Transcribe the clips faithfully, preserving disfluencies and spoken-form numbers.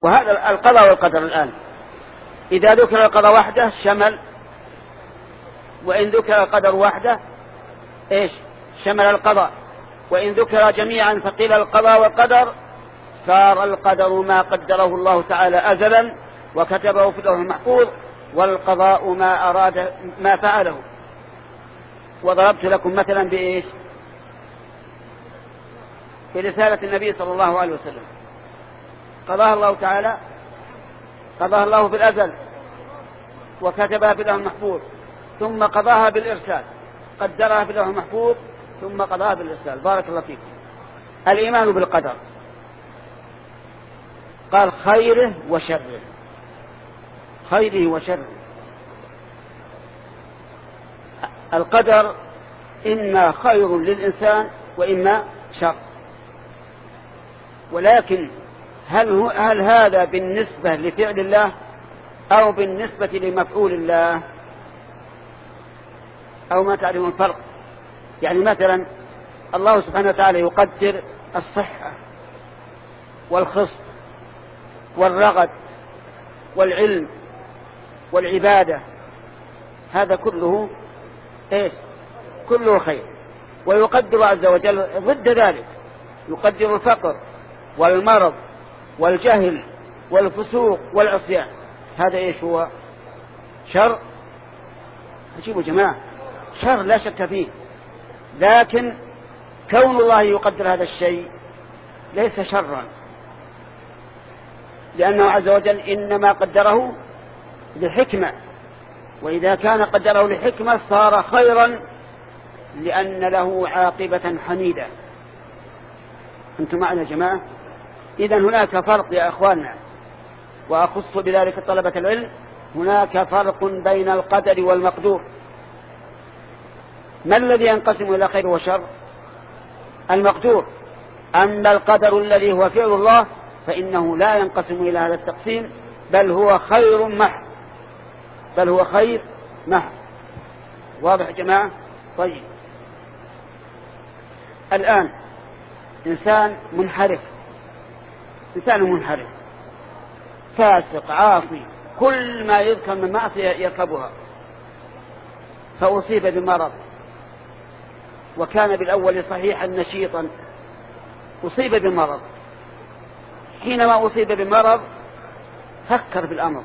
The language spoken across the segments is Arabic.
وهذا القضاء والقدر الآن إذا ذكر القضاء وحده شمل، وإن ذكر القدر وحده إيش شمل القضاء، وإن ذكر جميعا فقيل القضاء والقدر صار القدر ما قدره الله تعالى أزلا وكتبه في اللوح المحفوظ، والقضاء ما أراد ما فعله. وضربت لكم مثلا بإيش في رسالة النبي صلى الله عليه وسلم قضاها الله تعالى قضاها الله في الأزل وكتبها في اللوح المحفوظ، ثم قضاها بالإرسال، قدرها في اللوح المحفوظ ثم قضاها بالإرسال. بارك الله فيكم. الإيمان بالقدر قال خيره وشره، خيره وشره. القدر إما خير للإنسان وإما شر، ولكن هل, هل هذا بالنسبة لفعل الله أو بالنسبة لمفعول الله أو ما تعلمون الفرق؟ يعني مثلا الله سبحانه وتعالى يقدر الصحة والخصب والرغد والعلم والعبادة، هذا كله إيش كله خير. ويقدر عز وجل ضد ذلك، يقدر الفقر والمرض والجهل والفسوق والعصيان، هذا إيش هو شر. أجيبوا جماعة شر لا شك فيه، لكن كون الله يقدر هذا الشيء ليس شرا، لأنه عز وجل إنما قدره لحكمة، وإذا كان قدره لحكمة صار خيرا لأن له عاقبة حميدة. أنتم معنا يا جماعة؟ إذن هناك فرق يا أخواننا، وأخص بذلك طلبة العلم، هناك فرق بين القدر والمقدور. ما الذي ينقسم إلى خير وشر؟ المقدور. أما القدر الذي هو فعل الله فإنه لا ينقسم إلى هذا التقسيم، بل هو خير محض، بل هو خير محض. واضح يا جماعة؟ طيب الآن إنسان منحرف، إنسان منحرف فاسق عاصي، كل ما يذكر من معصية يركبها، فأصيب بمرض وكان بالأول صحيحا نشيطا، أصيب بمرض. حينما أصيب بمرض فكر بالأمر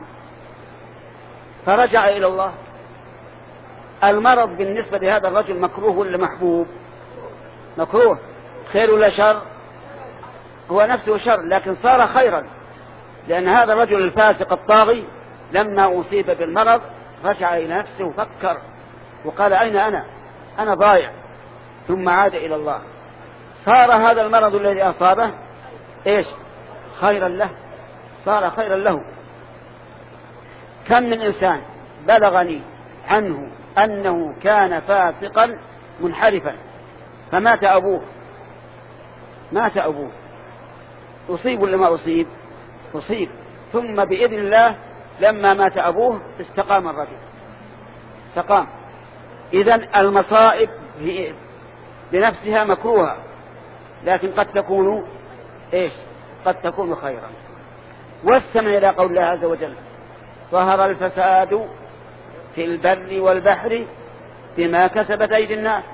فرجع إلى الله. المرض بالنسبة لهذا الرجل مكروه ولا محبوب؟ مكروه. خير ولا شر؟ هو نفسه شر، لكن صار خيرا، لأن هذا الرجل الفاسق الطاغي لما أصيب بالمرض رجع إلى نفسه وفكر وقال أين أنا أنا ضايع، ثم عاد إلى الله. صار هذا المرض الذي أصابه إيش خيرا له، صار خيرا له. كم من إنسان بلغني عنه أنه كان فاسقا منحرفا فمات أبوه، مات أبوه، أصيب ولا ما أصيب؟ أصيب. ثم بإذن الله لما مات أبوه استقام الرجل، استقام. إذن المصائب بنفسها مكروهة، لكن قد تكون إيش قد تكون خيرا. واستمع إلى قول الله عز وجل ظهر الفساد في البر والبحر بما كسبت أيدي الناس.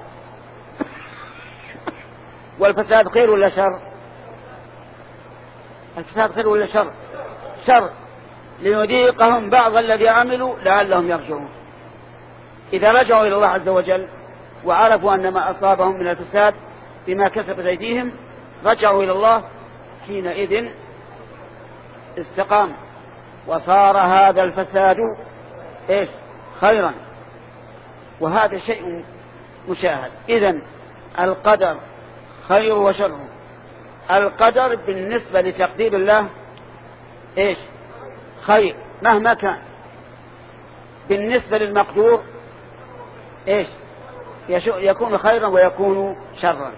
والفساد خير ولا شر؟ الفساد خير ولا شر؟ شر. ليذيقهم بعض الذي عملوا لعلهم يرجعون. إذا رجعوا إلى الله عز وجل وعرفوا أن ما أصابهم من الفساد بما كسبت أيديهم رجعوا إلى الله، حينئذ استقام وصار هذا الفساد إيش خيرا. وهذا شيء مشاهد. إذن القدر خير وشر. القدر بالنسبة لتقدير الله إيش خير مهما كان. بالنسبة للمقدور إيش يكون خيرا ويكون شرا.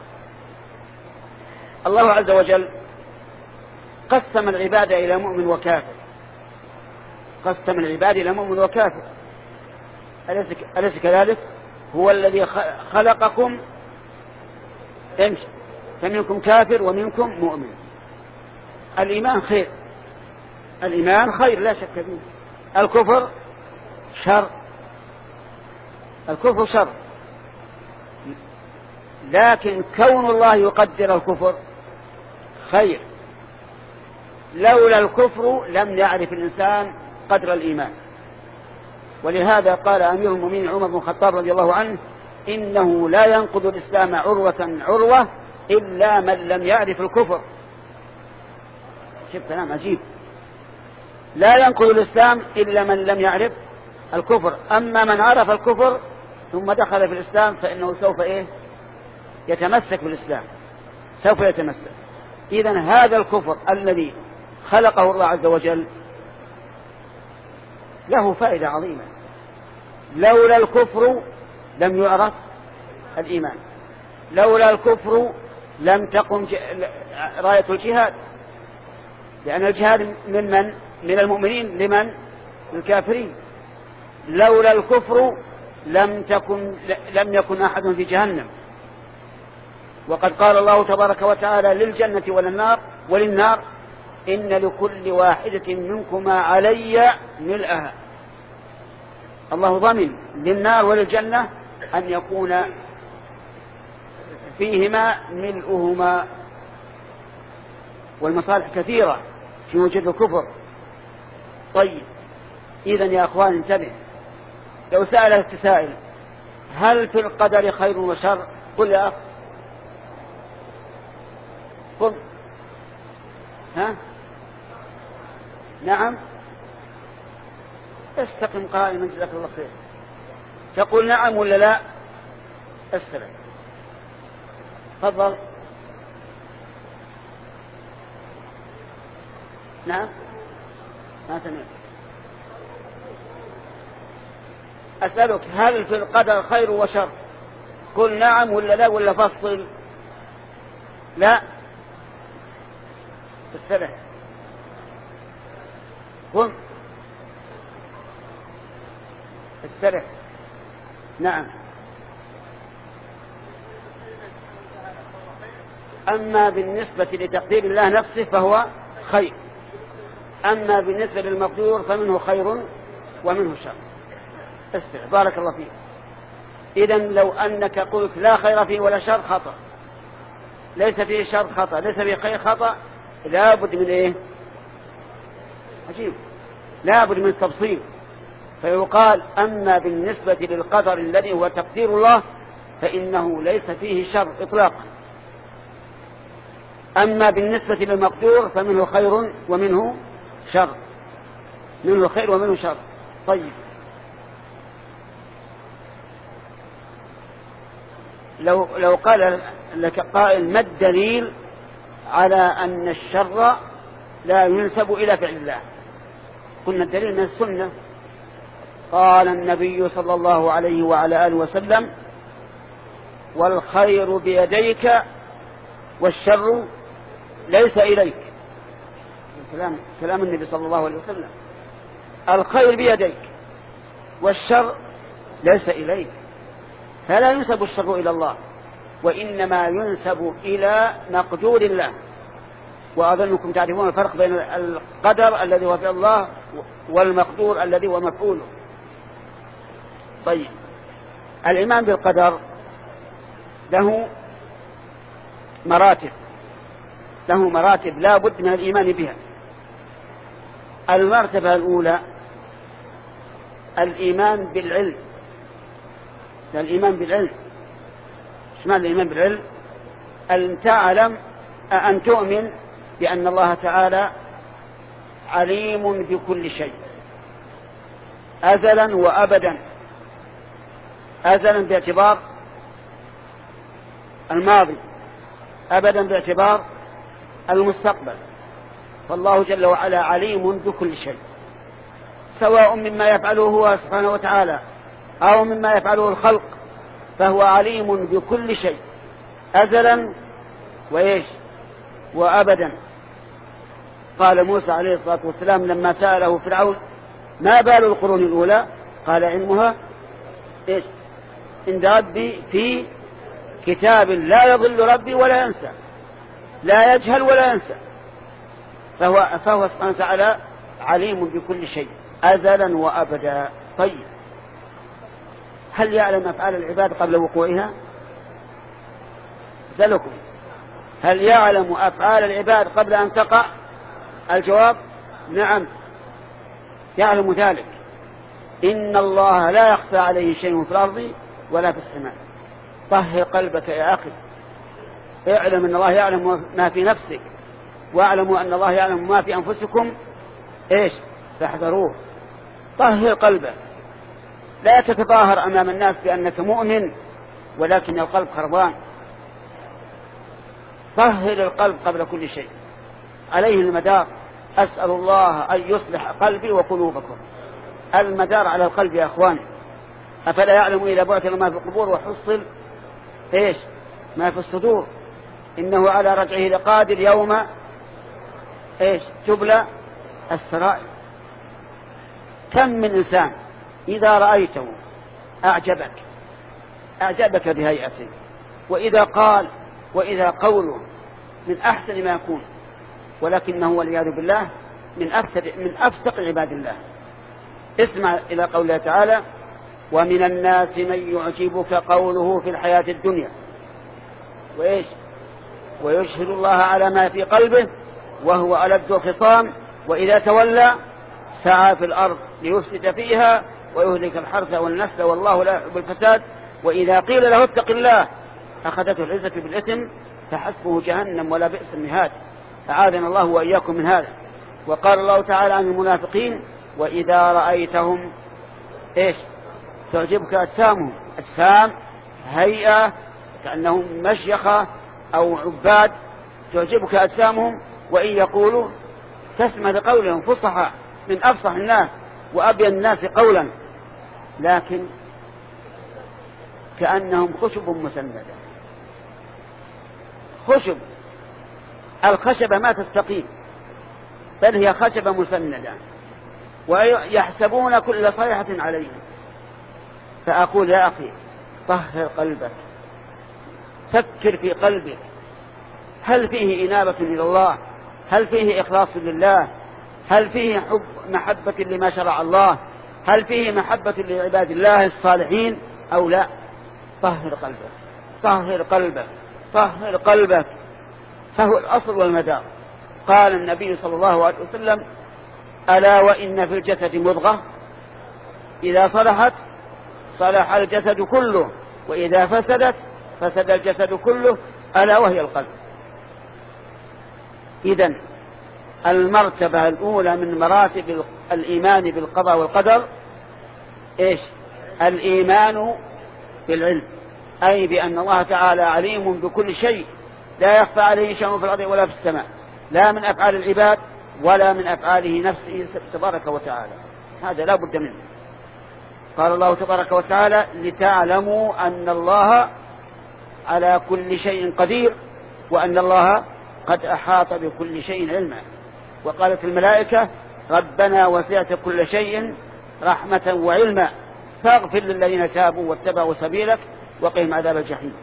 الله عز وجل قسم العباد إلى مؤمن وكافر، قسم العباد إلى مؤمن وكافر، أليس كذلك؟ هو الذي خلقكم فمنكم كافر ومنكم مؤمن. الإيمان خير الإيمان خير لا شك فيه، الكفر شر، الكفر شر، لكن كون الله يقدر الكفر خير. لولا الكفر لم يعرف الإنسان قدر الإيمان. ولهذا قال أمير المؤمنين عمر بن الخطاب رضي الله عنه: إنه لا ينقض الإسلام عروة عروة إلا من لم يعرف الكفر. شوف كلام عجيب، لا ينقض الإسلام إلا من لم يعرف الكفر، أما من عرف الكفر ثم دخل في الإسلام فإنه سوف إيه؟ يتمسك بالإسلام، سوف يتمسك. إذن هذا الكفر الذي خلقه الله عز وجل له فائدة عظيمة. لولا الكفر لم يعرف الإيمان، لولا الكفر لم تقم راية الجهاد، لأن الجهاد من من؟ من المؤمنين لمن؟ للكافرين. لولا الكفر لم تكن لم يكن أحد في جهنم. وقد قال الله تبارك وتعالى للجنة وللنار وللنار: إن لكل واحدة منكما علي ملئها. الله ضمن للنار وللجنة أن يكون فيهما ملؤهما، والمصالح كثيرة في وجود الكفر. طيب، إذن يا أخوان انتبه، لو سألك سائل: هل في القدر خير وشر؟ قل يا أخ، قل. ها؟ نعم. استقم قائما جزاك الله خير. تقول نعم ولا لا؟ استرع. تفضل. نعم. ما سمعت. أسألك: هل في القدر خير وشر؟ قل نعم ولا لا ولا فصل؟ لا. استرع. قم. استرع. نعم. أما بالنسبة لتقدير الله نفسه فهو خير، أما بالنسبة للمقدور فمنه خير ومنه شر. استرع. بارك الله فيك. إذن لو أنك قلت لا خير فيه ولا شر خطأ، ليس فيه شر خطأ، ليس فيه خير خطأ، لا بد من إيه؟ عجيب، لا بد من التفصيل. فيقال: أما بالنسبة للقدر الذي هو تقدير الله فإنه ليس فيه شر إطلاقا، أما بالنسبة للمقدور فمنه خير ومنه شر، منه خير ومنه شر. طيب، لو لو قال لك قائل: ما الدليل على أن الشر لا ينسب إلى فعل الله؟ قلنا الدليل من السنة. قال النبي صلى الله عليه وعلى آله وسلم: والخير بيديك والشر ليس إليك. كلام كلام النبي صلى الله عليه وسلم. الخير بيديك والشر ليس إليك، فلا ينسب الشر إلى الله، وإنما ينسب إلى مقدور الله. وأظنكم تعرفون الفرق بين القدر الذي هو في الله والمقدور الذي هو مفعوله. طيب، الإيمان بالقدر له مراتب، له مراتب لا بد من الإيمان بها. المرتبة الأولى الإيمان بالعلم. الإيمان بالعلم، ايش معنى الإيمان بالعلم؟ أن تعلم، أن تؤمن بأن الله تعالى عليم بكل شيء أزلا وأبدا. أزلا باعتبار الماضي، أبدا باعتبار المستقبل. فالله جل وعلا عليم بكل شيء، سواء مما يفعله هو سبحانه وتعالى أو مما يفعله الخلق، فهو عليم بكل شيء أزلا وإيش وأبدا. قال موسى عليه الصلاة والسلام لما سأله فرعون: ما بال القرون الأولى؟ قال: علمها إيش عند ربي في كتاب لا يضل ربي ولا ينسى، لا يجهل ولا ينسى. فهو, فهو سبحانه وتعالى عليم بكل شيء أزلا وأبدا. طيب هل يعلم أفعال العباد قبل وقوعها؟ سألكم هل يعلم أفعال العباد قبل أن تقع؟ الجواب نعم يعلم ذلك. إن الله لا يخفى عليه شيء في الأرض ولا في السماء. طهر قلبك يا أخي، اعلم أن الله يعلم ما في نفسك، واعلموا أن الله يعلم ما في أنفسكم إيش فاحذروه. طهر قلبك، لا تتظاهر أمام الناس بأنك مؤمن ولكن القلب خربان. طهر القلب قبل كل شيء، عليه المدار. أسأل الله أن يصلح قلبي وقلوبكم. المدار على القلب يا أخواني. أفلا يعلم إذا بعث ما في القبور وحصل إيش ما في الصدور إنه على رجعه لقادر يوم إيش تبلى السرائر. كم من إنسان إذا رأيته أعجبك أعجبك بهيئته، وإذا قال وإذا قوله من أحسن ما يكون، ولكنه والعياذ بالله من أفسد من أفسق عباد الله. اسمع إلى قوله تعالى: ومن الناس من يعجبك قوله في الحياة الدنيا وإيش ويشهد الله على ما في قلبه وهو ألد الخصام وإذا تولى سعى في الأرض ليفسد فيها ويهلك الحرث والنسل والله لا يحب الفساد وإذا قيل له اتق الله أخذته العزة بالإثم فحسبه جهنم ولا بئس المهاد. أعاذنا الله وإياكم من هذا. وقال الله تعالى عن المنافقين: وإذا رأيتهم إيش تعجبك أجسامهم. أجسام هيئة كأنهم مشيخة أو عباد، تعجبك أجسامهم وإن يقولوا تسمع لقولهم فصحى من أفصح الناس وأبين الناس قولا، لكن كأنهم خشب مسندة. خشب، الخشبة ما تستقيم بل هي خشبة مسندة، ويحسبون كل صيحة عليهم. فأقول يا أخي طهر قلبك، فكر في قلبك، هل فيه إنابة إلى الله؟ هل فيه إخلاص لله؟ هل فيه حب محبة لما شرع الله؟ هل فيه محبة لعباد الله الصالحين أو لا؟ طهر قلبك، طهر قلبك، طهر قلبك، فهو الأصل والمدار. قال النبي صلى الله عليه وسلم: ألا وإن في الجسد مضغة إذا صلحت صلح الجسد كله وإذا فسدت فسد الجسد كله ألا وهي القلب. إذن المرتبة الأولى من مراتب الإيمان بالقضاء والقدر إيش؟ الإيمان بالعلم، أي بأن الله تعالى عليم بكل شيء، لا يخفى عليه شيء في الأرض ولا في السماء، لا من أفعال العباد ولا من أفعاله نفسه تبارك وتعالى. هذا لا بد منه. قال الله تبارك وتعالى: لتعلموا أن الله على كل شيء قدير وأن الله قد أحاط بكل شيء علما. وقالت الملائكة: ربنا وسعت كل شيء رحمة وعلما فاغفر للذين تابوا واتبعوا سبيلك وقهم عذاب الجحيم.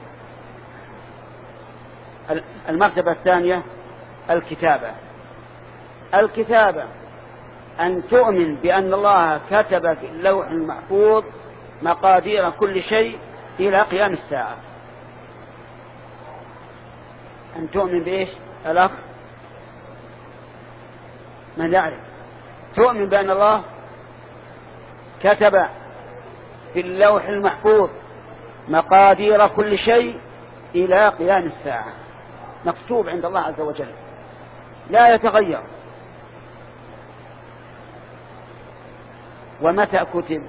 المرتبة الثانية الكتابة. الكتابة أن تؤمن بأن الله كتب في اللوح المحفوظ مقادير كل شيء إلى قيام الساعة. أن تؤمن بإيش الأخ من يعرف؟ تؤمن بأن الله كتب في اللوح المحفوظ مقادير كل شيء إلى قيام الساعة، مكتوب عند الله عز وجل لا يتغير. ومتى كتب؟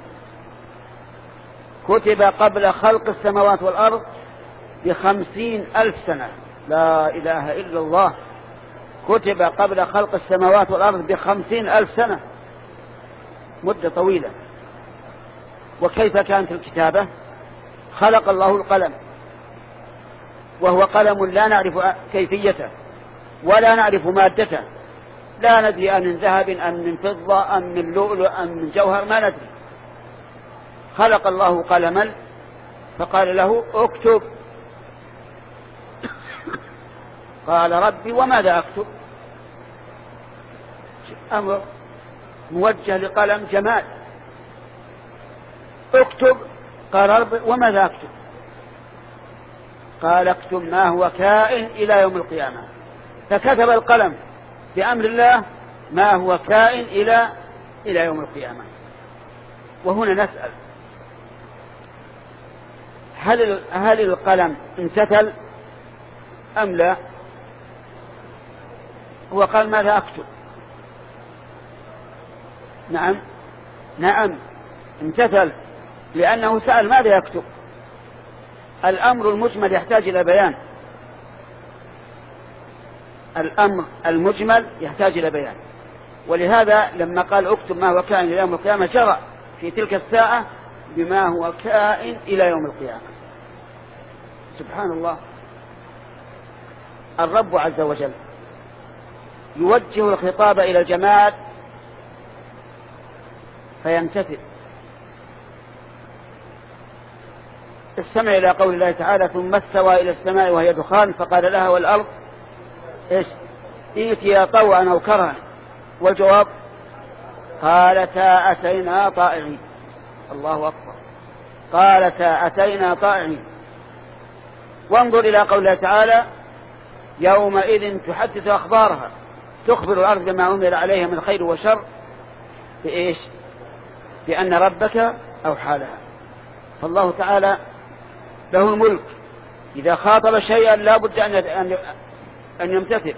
كتب قبل خلق السماوات والأرض بخمسين ألف سنة. لا إله إلا الله. كتب قبل خلق السماوات والأرض بخمسين ألف سنة، مدة طويلة. وكيف كانت الكتابة؟ خلق الله القلم، وهو قلم لا نعرف كيفيته ولا نعرف مادته، لا ندري أم من ذهب أم من فضة أم من لؤلؤ أم من جوهر، ما ندري. خلق الله قلما فقال له اكتب. قال ربي وماذا أكتب؟ أمر موجه لقلم جماد. اكتب. قال رب وماذا اكتب؟ قال اكتب ما هو كائن إلى يوم القيامة. فكتب القلم بأمر الله ما هو كائن إلى إلى يوم القيامة. وهنا نسأل هل هل القلم امتثل أم لا؟ هو قال ماذا أكتب؟ نعم نعم امتثل، لأنه سأل ماذا يكتب. الأمر المجمل يحتاج إلى بيان. الأمر المجمل يحتاج إلى بيان، ولهذا لما قال اكتب ما هو كائن إلى يوم القيامة جرى في تلك الساعة بما هو كائن إلى يوم القيامة. سبحان الله. الرب عز وجل يوجه الخطاب إلى الجماد فيمتثل. استمع إلى قول الله تعالى ثم استوى إلى السماء وهي دخان فقال لها والأرض إيش ائتيا طوعا أو كرها. والجواب قالتا أتينا طائعين. الله أكبر. قالتا أتينا طائعين. وانظر إلى قول الله تعالى يومئذ تحدث أخبارها تخبر الأرض بما أمر عليها من خير وشر بإيش؟ بأن ربك أوحى لها. فالله تعالى له الملك، إذا خاطب شيئا لا بد أن أن يمتثل.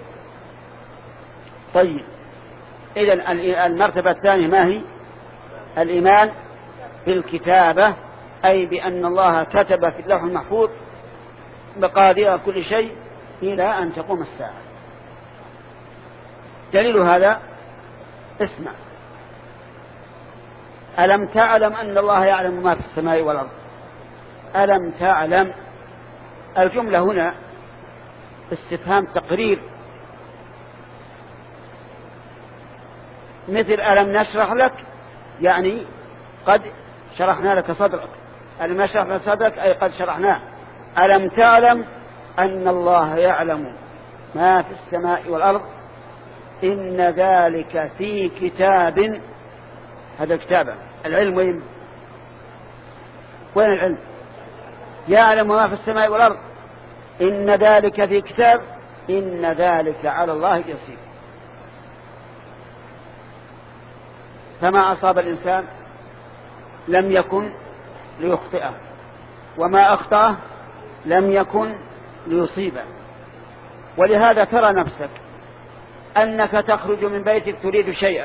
طيب إذن المرتبة الثانية ما هي؟ الإيمان بالكتابة، أي بأن الله كتب في اللوح المحفوظ مقادير كل شيء إلى أن تقوم الساعة. دليل هذا اسمع. ألم تعلم أن الله يعلم ما في السماء والأرض؟ ألم تعلم. الجملة هنا استفهام تقرير، مثل ألم نشرح لك، يعني قد شرحنا لك صدرك. ألم نشرح لك صدرك أي قد شرحناه. ألم تعلم أن الله يعلم ما في السماء والأرض إن ذلك في كتاب. هذا الكتاب العلم وين؟ وين العلم؟ يعلم ما في السماء والأرض إن ذلك في كتاب إن ذلك على الله يسير. فما أصاب الإنسان لم يكن ليخطئه، وما أخطأه لم يكن ليصيبه. ولهذا ترى نفسك أنك تخرج من بيتك تريد شيئا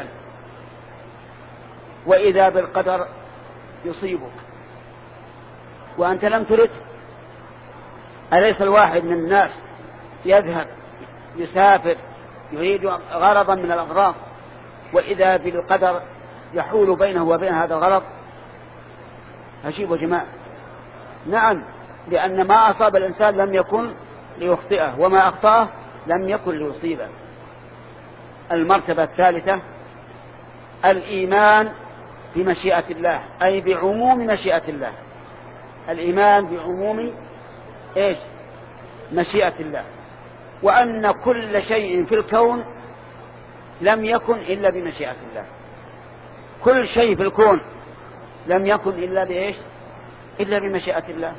وإذا بالقدر يصيبك وأنت لم ترد. أليس الواحد من الناس يذهب يسافر يريد غرضا من الأغراض وإذا بالقدر يحول بينه وبين هذا الغرض؟ عجيب وجماع. نعم، لأن ما أصاب الإنسان لم يكن ليخطئه وما أخطأه لم يكن ليصيبه. المرتبة الثالثة الإيمان بمشيئة الله، أي بعموم مشيئة الله. الإيمان بعموم إيش؟ مشيئة الله، وأن كل شيء في الكون لم يكن إلا بمشيئة الله. كل شيء في الكون لم يكن إلا بإيش؟ إلا بمشيئة الله.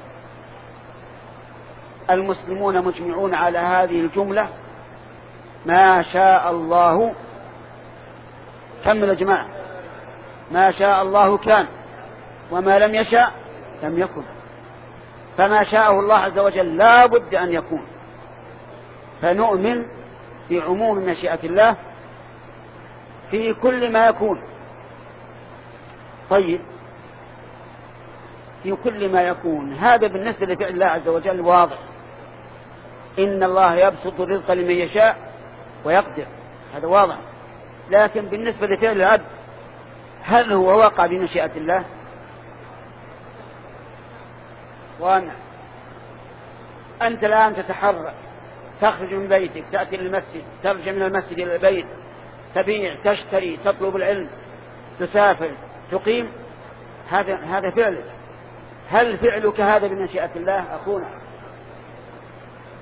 المسلمون مجمعون على هذه الجملة: ما شاء الله. كمل يا جماعة. ما شاء الله كان وما لم يشاء لم يكن. فما شاءه الله عز وجل لا بد أن يكون. فنؤمن بعموم مشيئة الله في كل ما يكون. طيب، في كل ما يكون هذا بالنسبة لفعل الله عز وجل واضح. إن الله يبسط الرزق لمن يشاء ويقدر، هذا واضح. لكن بالنسبة لفعل العبد هل هو واقع بمشيئة الله؟ وانا أنت الآن تتحرك، تخرج من بيتك، تأتي للمسجد، ترجع من المسجد إلى البيت، تبيع، تشتري، تطلب العلم، تسافر، تقيم. هذا هذا فعلك. هل فعلك هذا بمشيئة الله أخونا؟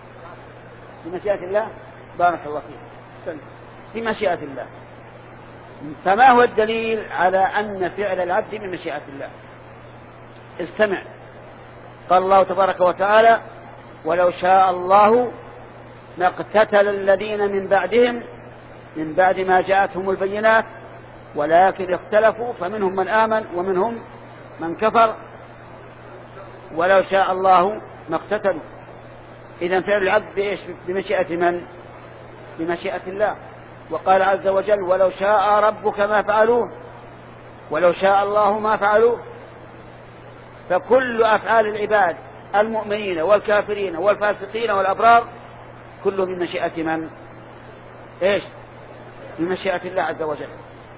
بمشيئة الله؟ بارك الله فيك. بمشيئة الله. فما هو الدليل على أن فعل العبد من مشيئة الله؟ استمع. قال الله تبارك وتعالى: ولو شاء الله ما اقتتل الذين من بعدهم من بعد ما جاءتهم البينات ولكن اختلفوا فمنهم من آمن ومنهم من كفر ولو شاء الله ما اقتتلوا. إذن فعل العبد بإيش؟ بمشيئة من؟ بمشيئة الله. وقال عز وجل: ولو شاء ربك ما فعلوه ولو شاء الله ما فعلوه. فكل أفعال العباد المؤمنين والكافرين والفاسقين والأبرار كله من مشيئة من؟ إيش؟ بمشيئة الله عز وجل.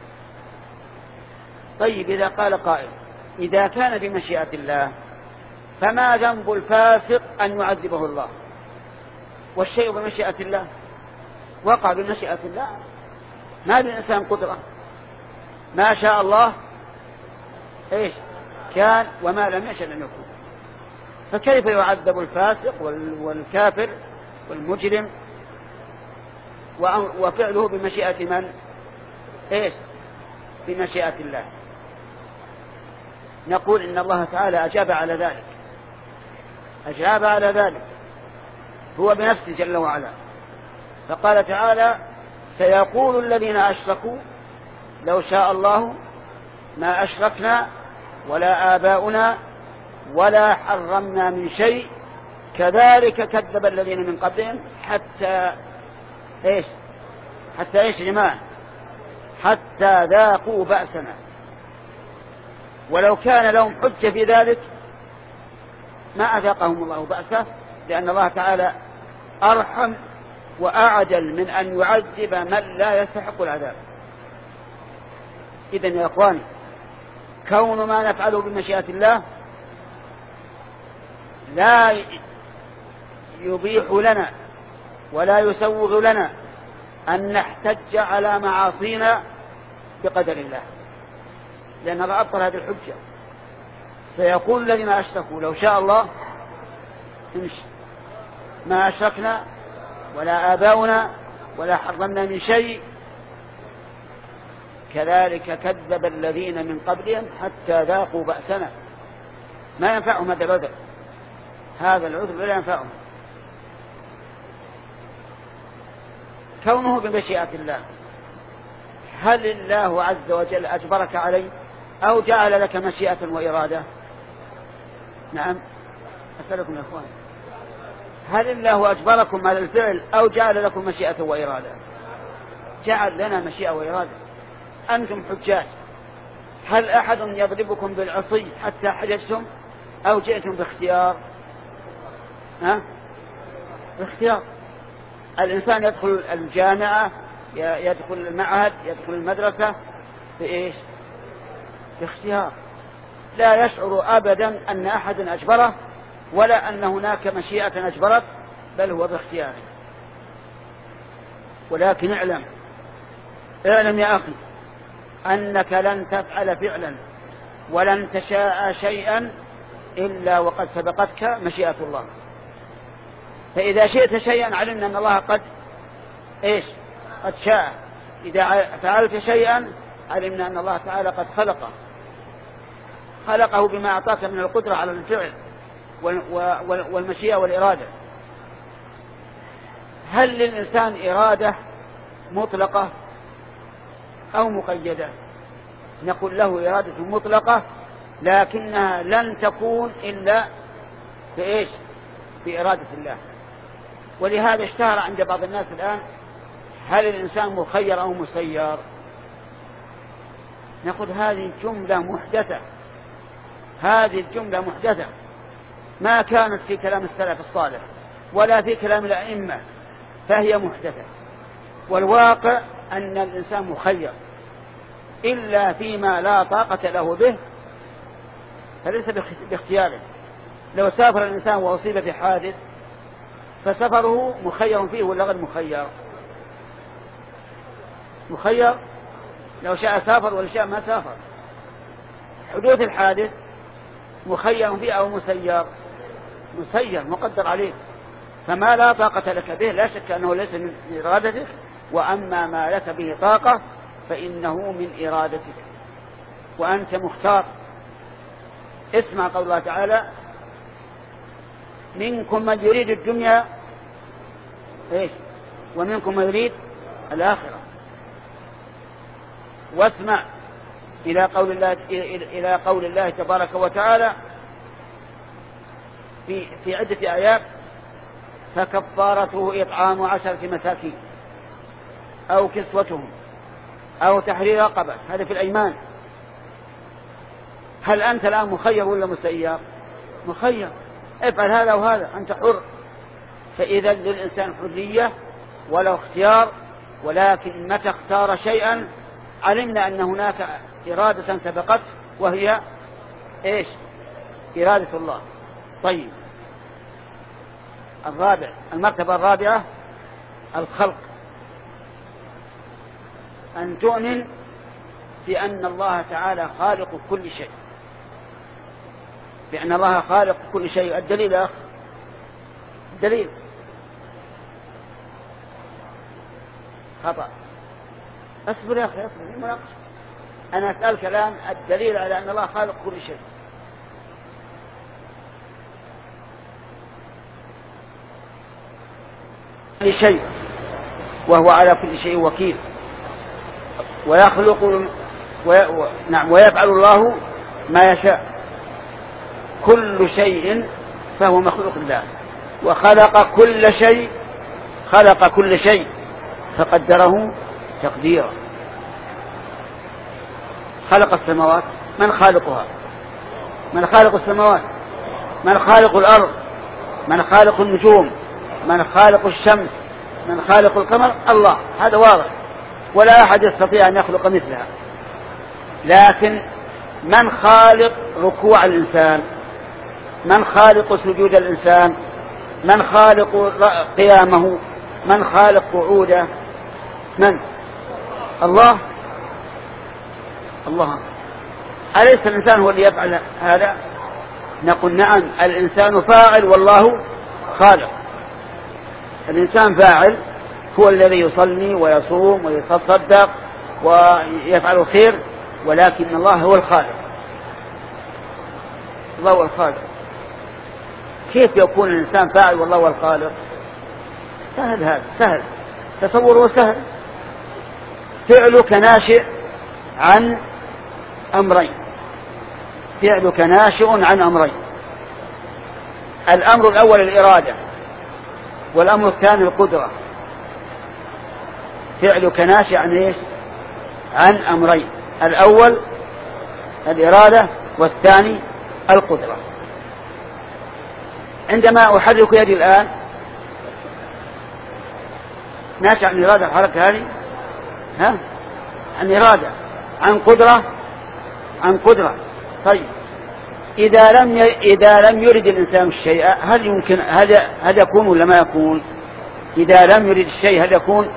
طيب، إذا قال قائل: إذا كان بمشيئة الله فما ذنب الفاسق أن يعذبه الله؟ والشيء بمشيئة الله وقع بمشيئة الله، ما للإنسان قدرة، ما شاء الله إيش كان وما لم يشأ لم يكن. فكيف يعذب الفاسق والكافر والمجرم وفعله بمشيئة من؟ إيش؟ بمشيئة الله. نقول إن الله تعالى أجاب على ذلك، أجاب على ذلك هو بنفسه جل وعلا، فقال تعالى: سيقول الذين أشركوا لو شاء الله ما أشركنا ولا آباؤنا ولا حرمنا من شيء كذلك كذب الذين من قبلهم حتى إيش؟ حتى إيش يا جماعة؟ حتى ذاقوا بأسنا. ولو كان لهم حجة في ذلك ما أذاقهم الله بأسه، لأن الله تعالى أرحم وأعجل من أن يعذب من لا يستحق العذاب. إذن يا أخواني، كون ما نفعله بمشيئة الله لا يبيح لنا ولا يسوغ لنا أن نحتج على معاصينا بقدر الله، لأن الله أبطل هذه الحجة. سيقول الذين أشركوا لو شاء الله ما أشركنا ولا آباؤنا ولا حرمنا من شيء كذلك كذب الذين من قبلهم حتى ذاقوا بأسنا. ما ينفعهم هذا العذر، هذا العذر لا ينفعهم. كونه بمشيئة الله، هل الله عز وجل أجبرك عليه أو جعل لك مشيئة وإرادة؟ نعم، أسألكم يا أخوان، هل الله أجبركم على الفعل أو جعل لكم مشيئة وإرادة؟ جعل لنا مشيئة وإرادة. أنتم حجاج، هل أحد يضربكم بالعصي حتى حججتم أو جئتم باختيار؟ ها؟ باختيار. الإنسان يدخل الجامعة، يدخل المعهد، يدخل المدرسة بإيش؟ باختيار. لا يشعر أبدا أن أحد أجبره ولا أن هناك مشيئة أجبرت، بل هو باختياره. ولكن اعلم اعلم يا أخي أنك لن تفعل فعلا ولن تشاء شيئا إلا وقد سبقتك مشيئة الله. فإذا شئت شيئا علمنا أن الله قد إيش؟ قد شاء. إذا فعلت شيئا علمنا أن الله تعالى قد خلقه خلقه بما أعطاك من القدرة على الفعل والمشيئة والإرادة. هل للإنسان إرادة مطلقة أو مقيدة؟ نقول له إرادة مطلقة، لكنها لن تكون إلا بإيش؟ بإرادة الله. ولهذا اشتهر عند بعض الناس الآن: هل الإنسان مخير أو مسير؟ نقول هذه جملة محدثة، هذه الجملة محدثة ما كانت في كلام السلف الصالح ولا في كلام الأئمة، فهي محدثة. والواقع أن الإنسان مخير إلا فيما لا طاقة له به، فليس باختياره. لو سافر الإنسان وأصيب في حادث فسفره مخير فيه ولا غير مخير؟ مخير، لو شاء سافر ولا شاء ما سافر. حدوث الحادث مخير فيه أو مسير؟ مسير، مقدر عليه. فما لا طاقة لك به لا شك أنه ليس من إرادتك، وأما ما لك به طاقة فإنه من إرادتك وأنت مختار. اسمع قول الله تعالى: منكم من يريد الدنيا إيش ومنكم من يريد الآخرة. واسمع إلى قول الله إلى قول الله تبارك وتعالى في في عدة آيات: فكفارته إطعام عشرة مساكين أو كسوتهم أو تحرير رقبة. هذا في الأيمان. هل أنت الآن مخير ولا مسير؟ مخير، افعل هذا وهذا، أنت حر. فإذا للإنسان حرية ولا اختيار، ولكن متى اختار شيئا علمنا أن هناك إرادة سبقت وهي إيش؟ إرادة الله. طيب، الرابع، المرتبة الرابعة الخلق، أن تؤمن بأن الله تعالى خالق كل شيء، بأن الله خالق كل شيء. الدليل يا أخي، الدليل خطأ. أصبر يا أخي، أصبر المناقشة. أنا أسألك الآن الدليل على أن الله خالق كل شيء. كل شيء وهو على كل شيء وكيل، ويخلق وي... و... نعم ويفعل الله ما يشاء. كل شيء فهو مخلوق الله، وخلق كل شيء، خلق كل شيء فقدره تقديرا. خلق السماوات، من خالقها؟ من خالق السماوات؟ من خالق الأرض؟ من خالق النجوم؟ من خالق الشمس؟ من خالق القمر؟ الله. هذا واضح، ولا أحد يستطيع أن يخلق مثلها. لكن من خالق ركوع الإنسان؟ من خالق سجود الإنسان؟ من خالق قيامه؟ من خالق قعوده؟ من؟ الله. الله. أليس الإنسان هو اللي يفعل هذا؟ نقول نعم، الإنسان فاعل والله خالق. الإنسان فاعل، هو الذي يصلي ويصوم ويتصدق ويفعل الخير، ولكن الله هو الخالق. الله هو الخالق. كيف يكون الإنسان فاعل والله هو الخالق؟ سهل، هذا سهل، تصوره سهل. فعلك ناشئ عن أمرين، فعلك ناشئ عن أمرين. الأمر الأول الإرادة، والأمر الثاني القدرة. فعلك ناشئ عن إيش؟ عن أمرين، الأول الإرادة والثاني القدرة. عندما أحرك يدي الآن ناشئ عن إرادة، الحركة هذه ها؟ عن إرادة، عن قدرة، عن قدرة. طيب، إذا لم ي... إذا لم يرد الإنسان الشيء هل يمكن هل هل يكون ولا ما يكون؟ إذا لم يرد الشيء هل يكون؟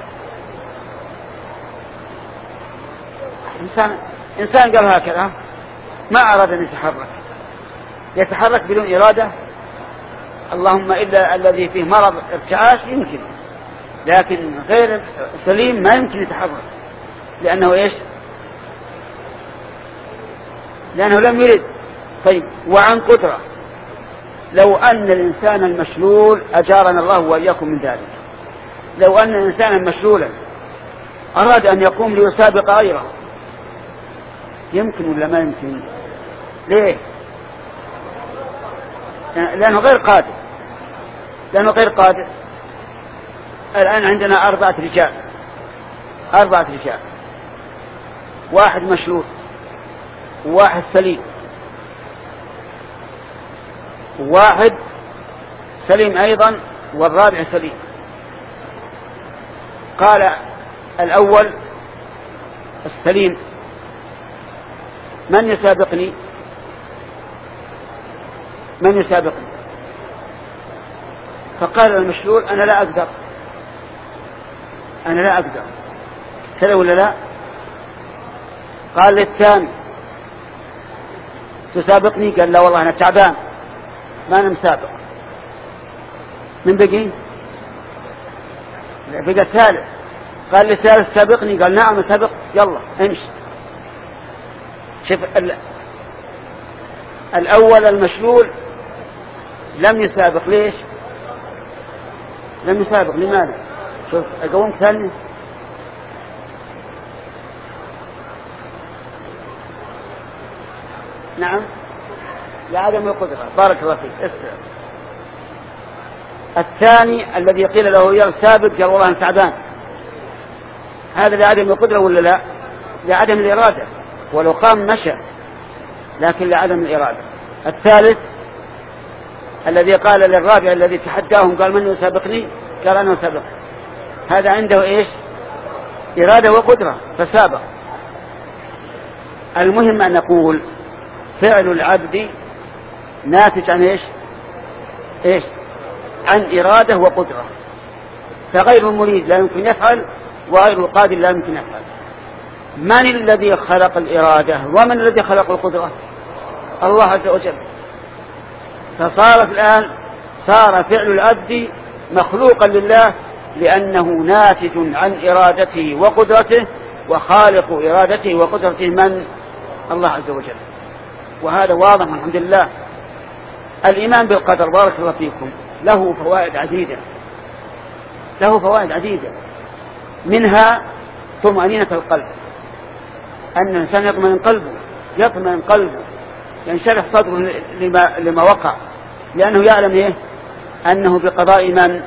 إنسان إنسان قال هكذا، ما أراد أن يتحرك، يتحرك بدون إرادة، اللهم إلا الذي فيه مرض ارتعاش يمكن، لكن غير سليم ما يمكن يتحرك، لأنه إيش؟ لأنه لم يرد. طيب، وعن قدرة، لو أن الإنسان المشلول أجارنا الله وإياكم من ذلك، لو أن الإنسان مشلولا أراد أن يقوم ليسابق غيره، يمكن ولا ما يمكن؟ ليه؟ لأنه غير قادر، لأنه غير قادر. الآن عندنا أربعة رجال، أربعة رجال، واحد مشلول، وواحد سليم، وواحد سليم أيضا، والرابع سليم. قال الأول السليم: من يسابقني؟ من يسابقني؟ فقال المشلول: أنا لا أقدر، أنا لا أقدر. كذا ولا لا؟ قال للثاني: تسابقني؟ قال لا والله أنا تعبان ما أنا مسابق. من بقي؟ بقى الثالث. قال للثالث: سابقني؟ قال نعم سابق. يلا امشي. شوف الأول المشلول لم يسابق. ليش لم يسابق؟ لماذا؟ شوف أقوم ثاني. نعم لعدم القدرة. بارك الله فيك. اسرع. الثاني الذي قيل له يا سابق قال والله أنا تعبان. هذا لعدم القدرة ولا لا؟ لعدم الإرادة، ولو قام مشى، لكن لعدم الإرادة. الثالث الذي قال للرابع الذي تحداهم قال من يسابقني؟ قال أنا أسابق. هذا عنده إيش؟ إرادة وقدرة فسابق. المهم أن نقول فعل العبد ناتج عن إيش؟ إيش؟ عن إرادة وقدرة. فغير المريد لا يمكن يفعل، وغير القادر لا يمكن يفعل. من الذي خلق الإرادة ومن الذي خلق القدرة؟ الله عز وجل. فصارت الآن صار فعل العبد مخلوقا لله، لأنه ناتج عن إرادته وقدرته، وخالق إرادته وقدرته من؟ الله عز وجل. وهذا واضح الحمد لله. الإيمان بالقدر بارك الله فيكم له فوائد عديدة، له فوائد عديدة منها طمأنينة القلب، أن الإنسان يطمئن قلبه يطمئن قلبه ينشرح صدره لما, لما وقع، لأنه يعلم إيه؟ أنه بقضاء من؟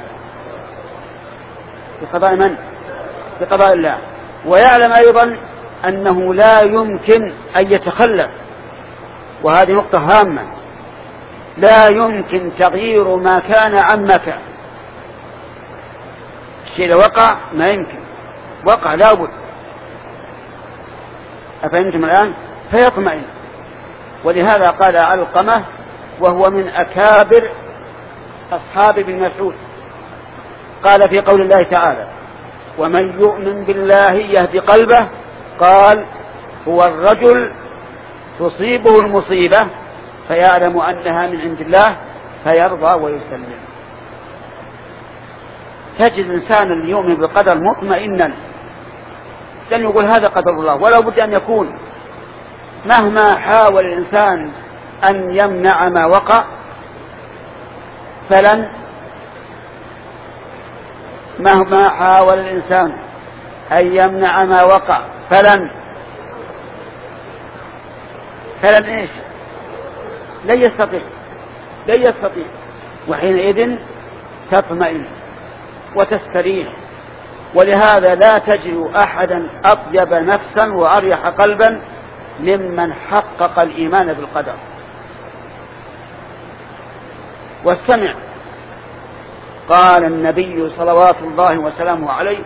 بقضاء من؟ بقضاء الله. ويعلم أيضا أنه لا يمكن أن يتخلف، وهذه نقطة هامة، لا يمكن تغيير ما كان عما كان. الشيء لو وقع ما يمكن، وقع لابد. أفهمتم الآن؟ فيطمئن. ولهذا قال علقمة وهو من أكابر أصحاب ابن مسعود، قال في قول الله تعالى ومن يؤمن بالله يهدي قلبه، قال هو الرجل تصيبه المصيبة فيعلم أنها من عند الله فيرضى ويسلم. تجد إنسانا يؤمن بالقدر مطمئنا، لن يقول هذا قدر الله، ولا بد أن يكون. مهما حاول الإنسان أن يمنع ما وقع فلن مهما حاول الإنسان أن يمنع ما وقع فلن فلن إيش؟ لن يستطيع لن يستطيع وحينئذ تطمئن وتستريح. ولهذا لا تجد أحدا أطيب نفسا وأريح قلبا ممن حقق الإيمان بالقدر. واستمع، قال النبي صلوات الله وسلامه عليه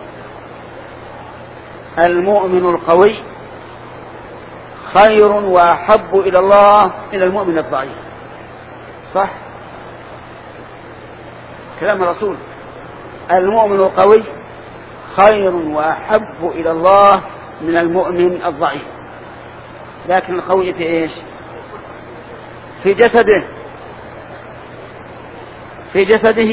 المؤمن القوي خير وأحب إلى الله إلى المؤمن الضعيف. صح؟ كلام الرسول. المؤمن القوي خير وأحب إلى الله من المؤمن الضعيف. لكن القوي في إيش؟ في جسده في جسده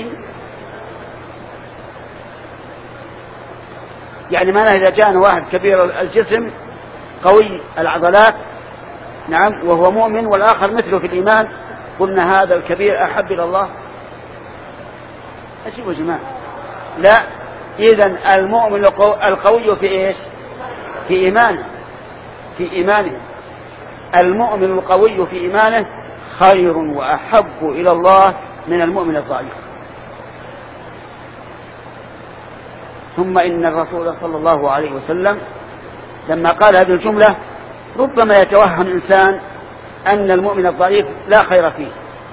يعني معناه إذا جاءنا واحد كبير الجسم قوي العضلات نعم وهو مؤمن والآخر مثله في الإيمان، قلنا هذا الكبير أحب إلى الله؟ أجيبوا يا جماعة. لا، إذن المؤمن القوي في إيش؟ في إيمانه في إيمانه المؤمن القوي في إيمانه خير وأحب إلى الله من المؤمن الضعيف. ثم إن الرسول صلى الله عليه وسلم لما قال هذه الجملة ربما يتوهم إنسان أن المؤمن الضعيف لا خير فيه،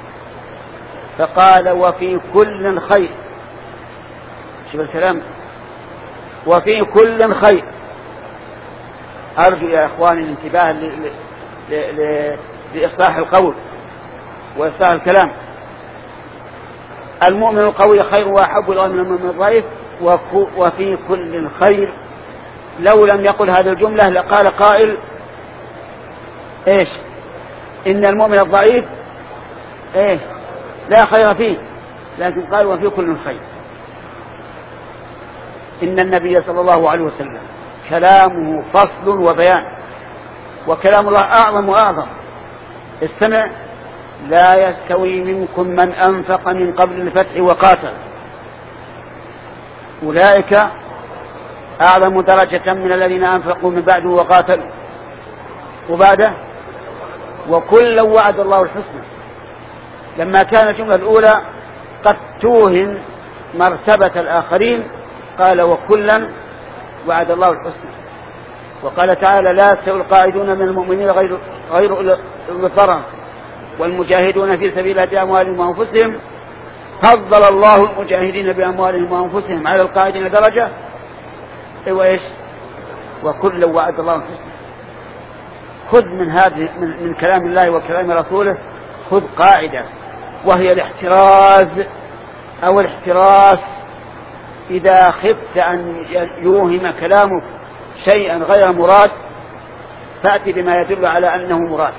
فقال وفي كل خير. شوف الكلام، وفي كل خير. أرجو يا إخواني الانتباه لإصلاح القول وإصلاح الكلام. المؤمن القوي خير وأحب إلى من المؤمن الضعيف وفي كل خير. لو لم يقل هذه الجملة لقال قائل إيش؟ إن المؤمن الضعيف إيه لا خير فيه، لكن قال وفي كل خير. إن النبي صلى الله عليه وسلم كلامه فصل وبيان، وكلام الله أعظم وأعظم. استمع: لا يستوي منكم من أنفق من قبل الفتح وقاتل، أولئك أعظم درجة من الذين أنفقوا من بعده وقاتلوا. وبعده: وكلا وعد الله الحسنى. لما كان الجملة الأولى قد توهم مرتبة الآخرين قال: وكلا وعد الله الحسنى. وقال تعالى: لا يستوي القاعدون من المؤمنين غير غير أولي الضرر والمجاهدون في سبيل الله بأموالهم وأنفسهم، فضل الله المجاهدين بأموالهم وأنفسهم على القاعدين درجة. وإيش؟ وكلا وعد الله الحسنى. خذ من هذه من, من كلام الله وكلام رسوله، خذ قاعدة، وهي الاحتراز أو الاحتراس. إذا خفت أن يوهم كلامك شيئا غير مراد فأتي بما يدل على أنه مراد.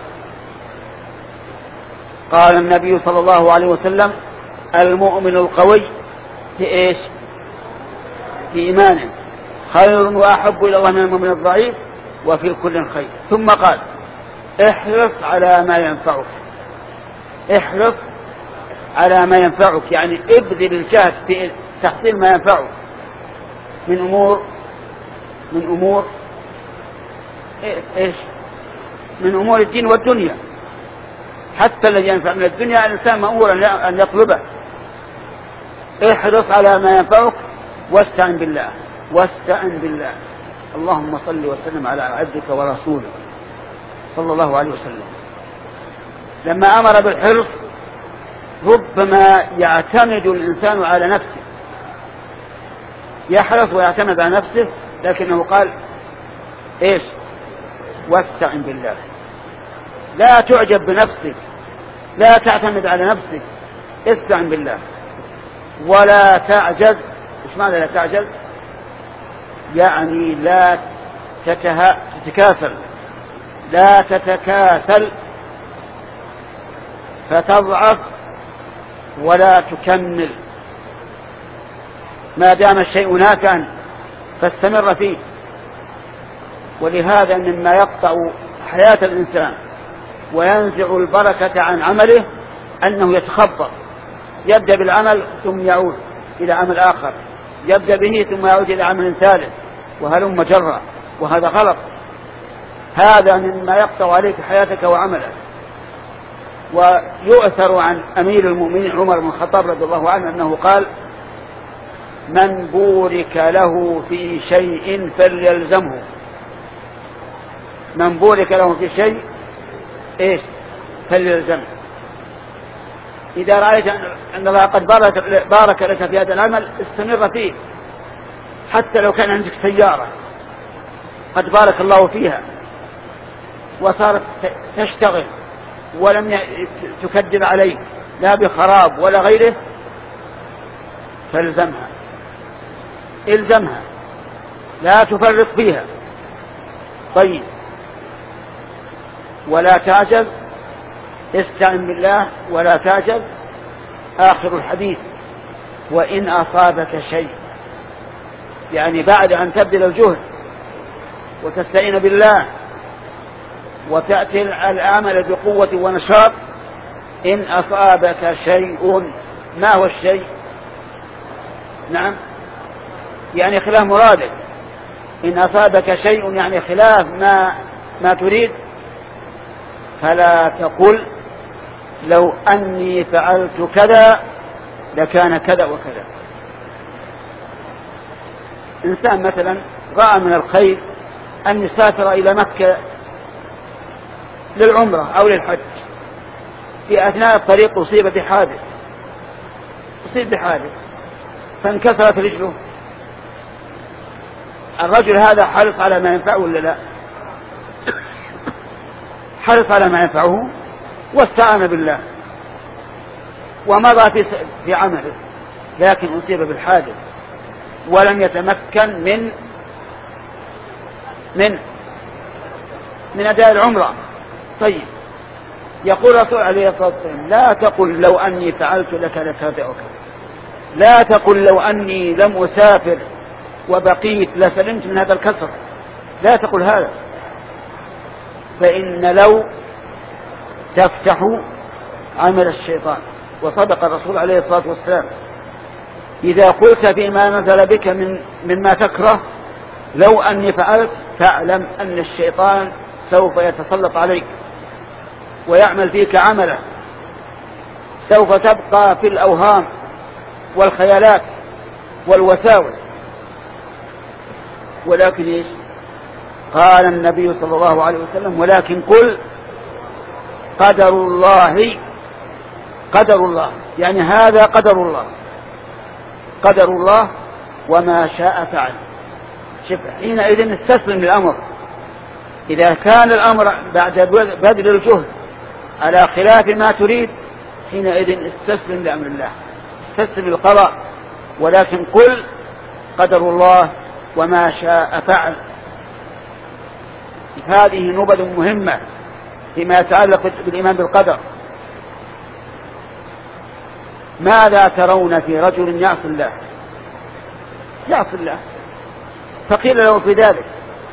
قال النبي صلى الله عليه وسلم: المؤمن القوي في إيش؟ في إيمانه خير وأحب إلى الله من المؤمن الضعيف وفي كل خير. ثم قال: احرص على ما ينفعك. احرص على ما ينفعك يعني ابذل الجهد في تحصيل ما ينفعك من أمور من أمور إيش؟ من أمور الدين والدنيا. حتى الذي ينفع من الدنيا الإنسان مأمور أن يطلبه. احرص على ما ينفعك واستعن بالله واستعن بالله. اللهم صل وسلم على عبدك ورسولك صلى الله عليه وسلم. لما أمر بالحرص ربما يعتمد الإنسان على نفسه، يحرص ويعتمد على نفسه، لكنه قال: إيش؟ واستعن بالله. لا تعجب بنفسك، لا تعتمد على نفسك، استعن بالله ولا تعجز. إيش معنى لا تعجز؟ يعني لا تته... تتكاسل لا تتكاسل فتضعف ولا تكمل. ما دام الشيء نافعا فاستمر فيه. ولهذا مما يقطع حياة الإنسان وينزع البركة عن عمله أنه يتخبط، يبدأ بالعمل ثم يعود إلى عمل آخر، يبدأ به ثم يعود إلى عمل ثالث، وهلم جرا، وهذا غلط. هذا مما يقطع عليك حياتك وعملك. ويؤثر عن أمير المؤمنين عمر بن الخطاب رضي الله عنه أنه قال: من بورك له في شيء فليلزمه. من بورك له في شيء إيش؟ فليلزمه. إذا رأيت أن الله قد بارك لك في هذا العمل استمر فيه، حتى لو كان عندك سيارة قد بارك الله فيها وصارت تشتغل ولم تكدر عليك لا بخراب ولا غيره، فالزمها، الزمها، لا تفرط فيها. طيب، ولا تعجل، استعن بالله ولا تعجل. آخر الحديث: وإن أصابك شيء، يعني بعد أن تبذل الجهد وتستعين بالله وتأتي العمل بقوة ونشاط، إن أصابك شيء. ما هو الشيء؟ نعم، يعني خلاف مرادك. إن أصابك شيء يعني خلاف ما ما تريد، فلا تقل لو أني فعلت كذا لكان كذا وكذا. إنسان مثلا رأى من الخير أن يسافر إلى مكة للعمرة أو للحج، في أثناء الطريق أصيب بحادث أصيب بحادث فانكسرت رجله. الرجل هذا حرص على ما ينفعه ولا لا؟ حرص على ما ينفعه واستعان بالله ومضى في في عمله، لكن أصيب بالحادث ولم يتمكن من من من أداء العمرة. طيب، يقول الرسول عليه الصلاة والسلام: لا تقل لو أني فعلت لك لكذا وكذا، لا تقل لو أني لم أسافر وبقيت لسلمت من هذا الكسر، لا تقل هذا، فإن لو تفتح عمل الشيطان. وصدق الرسول عليه الصلاة والسلام إذا قلت فيما نزل بك من مما تكره لو أني فعلت فاعلم أن الشيطان سوف يتسلط عليك ويعمل فيك عمله، سوف تبقى في الأوهام والخيالات والوساوس. ولكن إيش قال النبي صلى الله عليه وسلم؟ ولكن قل قدر الله، قدر الله، يعني هذا قدر الله، قدر الله وما شاء فعل. شوف حينئذ استسلم للأمر. إذا كان الأمر بعد بذل الجهد على خلاف ما تريد حينئذ استسلم لأمر الله، استسلم للقضاء. ولكن قل قدر الله وما شاء فعل. هذه نبذ مهمة فيما يتعلق بالإيمان بالقدر. ماذا ترون في رجل يعصي الله؟ يعصي الله فقيل له في ذلك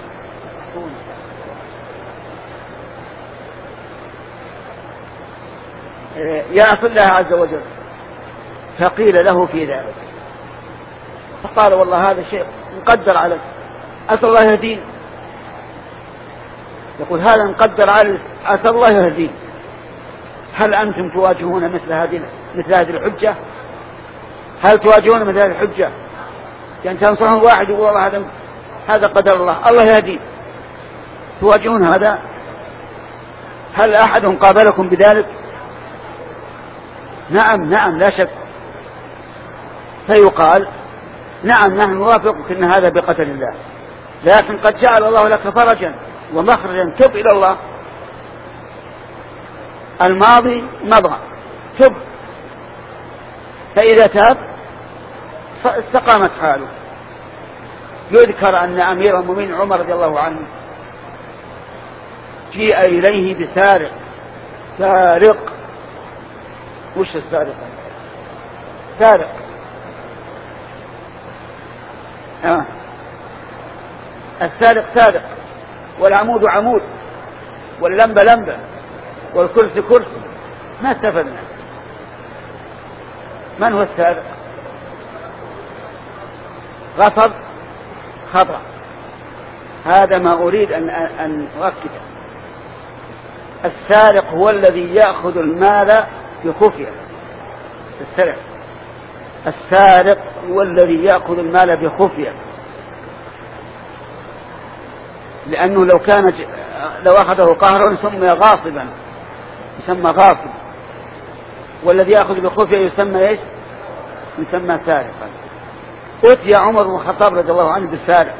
يعصي الله عز وجل، فقيل له في ذلك فقال والله هذا شيء مقدر عليك، أسأل الله يهدين. يقول هذا مقدر عليك، أسأل الله يهدين. هل أنتم تواجهون مثل هذه مثل هذه الحجة؟ هل تواجهون مثل هذه الحجة؟ يعني تنصحون واحد يقول والله هذا هذا قدر الله، الله يهدي، تواجهون هذا؟ هل أحد قابلكم بذلك؟ نعم نعم لا شك. فيقال نعم نحن نوافقك أن هذا بقدر الله، لكن قد جعل الله لك فرجا ومخرجا، تب إلى الله. الماضي مضى، تب، فإذا تاب استقامت حاله. يذكر أن أمير المؤمنين عمر رضي الله عنه جيء إليه بسارق، سارق، وش السارق؟ سارق آه. السارق سارق، والعمود عمود، واللمبة لمبة، والكرسي كرسي، ما استفدنا. من هو السارق؟ غصب خطأ. هذا ما أريد أن أن أؤكده. السارق هو الذي يأخذ المال بخفية. السارق السارق هو الذي يأخذ المال بخفية، لأنه لو كان لو أخذه قهرا سمي غاصبا، يسمى غاصب، والذي يأخذ بخفية يسمى إيش؟ يسمى سارقا. أتي عمر بن الخطاب رضي الله عنه بالسارق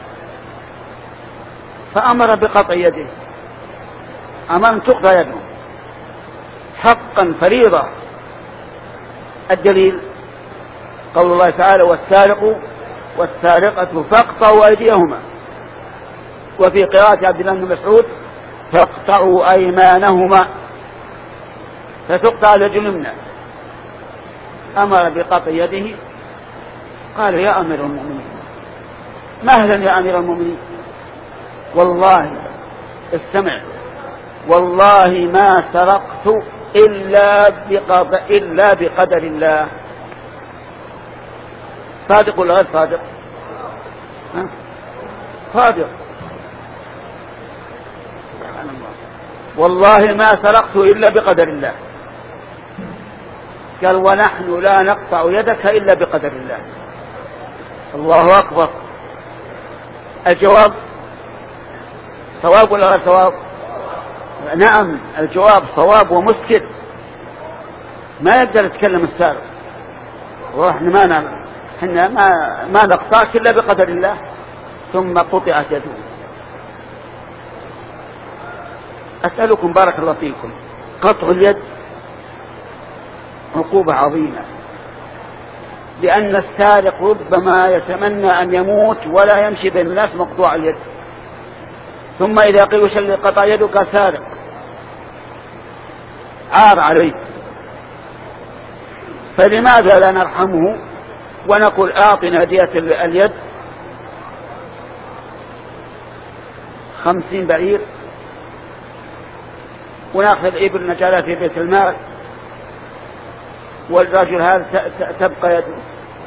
فأمر بقطع يده، أمر أن تقطع يده حقا فريضة. الدليل قول الله تعالى والسارق والسارقة فاقطعوا أيديهما، وفي قراءة عبد الله بن مسعود فاقطعوا أيمانهما، فتقطع اليد اليمنى. أمر بقطع يده. قال يا أمير المؤمنين، مهلا يا أمير المؤمنين، والله استمع، والله ما سرقت إلا بقدر, إلا بقدر الله. صادق ولا غير صادق؟ ها؟ صادق. سبحان الله. والله ما سرقت إلا بقدر الله. قال ونحن لا نقطع يدك إلا بقدر الله. الله أكبر. الجواب صواب ولا غير صواب؟ نعم الجواب صواب ومسكت، ما يقدر يتكلم السارق. واحنا ما نعمل، احنا ما ما نقطعك الا بقدر الله. ثم قطعت يده. اسالكم بارك الله فيكم، قطع اليد عقوبة عظيمة، لأن السارق ربما يتمنى أن يموت ولا يمشي بين الناس مقطوع اليد، ثم إذا قيل وش اللي قطع يدك؟ سارق، عار عليه. فلماذا لا نرحمه ونقول أعطنا دية اليد؟ خمسين بعير وناخذ الإبل نجعلها في بيت المال، والرجل هذا تبقى يده.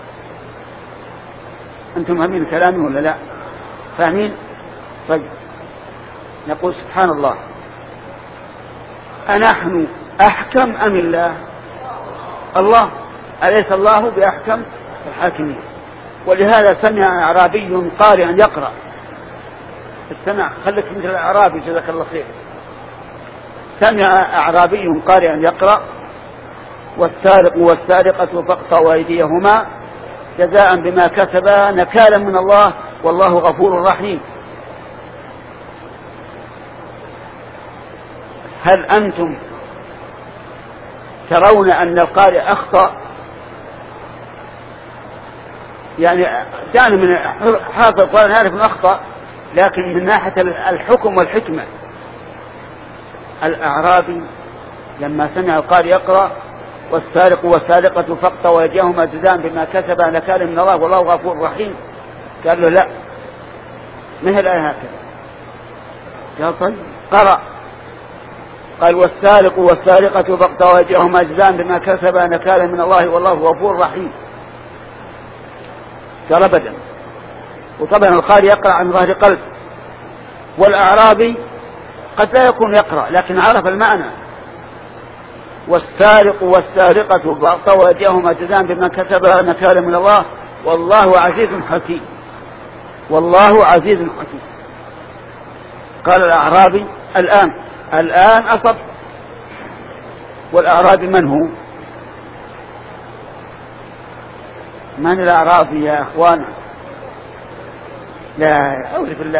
أنتم فاهمين كلامي ولا لا؟ فاهمين؟ طيب نقول سبحان الله، أنحن أحكم أم الله؟ الله، أليس الله بأحكم الحاكمين؟ ولهذا سمع أعرابي قارئا يقرأ، استمع خلك مثل الأعرابي جزاك الله خير. سمع أعرابي قارئا يقرأ: والسارق والسارقة فاقطعوا أيديهما جزاء بما كسبا نكالا من الله والله غفور رحيم. هل أنتم ترون أن القارئ أخطأ؟ يعني دعنا من حافظ القرآن نعرف أنه أخطأ، لكن من ناحية الحكم والحكمة، الأعرابي لما سمع القارئ يقرأ: والسارق والسارقة فاقطعوا أيديهما جزاء بما كسبا نكالا من الله والله غفور رحيم، قال له لا، ما هي الآية هكذا؟ قال طيب قرأ، قال: والسارق والسارقة فاقطعوا أيديهما جزاء بما كسبا نكالا من الله والله غفور رحيم. قال أبدا. وطبعا القارئ يقرأ عن ظهر قلب، والأعرابي قد لا يكون يقرأ لكن عرف المعنى: والسارق والسارقة فاقطعوا أيديهما جزاء بما كسبا نكالا من الله والله عزيز حكيم، والله عزيز حكيم. قال الأعرابي: الآن الآن أصب. والأعرابي من هو؟ من الأعرابي يا أخوانا؟ لا أعوذ بالله.